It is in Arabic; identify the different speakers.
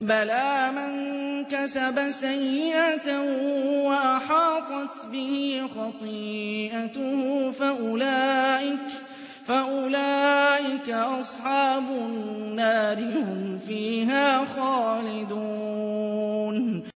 Speaker 1: بَلَىٰ مَن كَسَبَ سَيِّئَةً وَأَحَاطَتْ بِهِ خَطِيئَتُهُ فَأُولَٰئِكَ أَصْحَابُ النَّارِ ۖ هُمْ فِيهَا خَالِدُونَ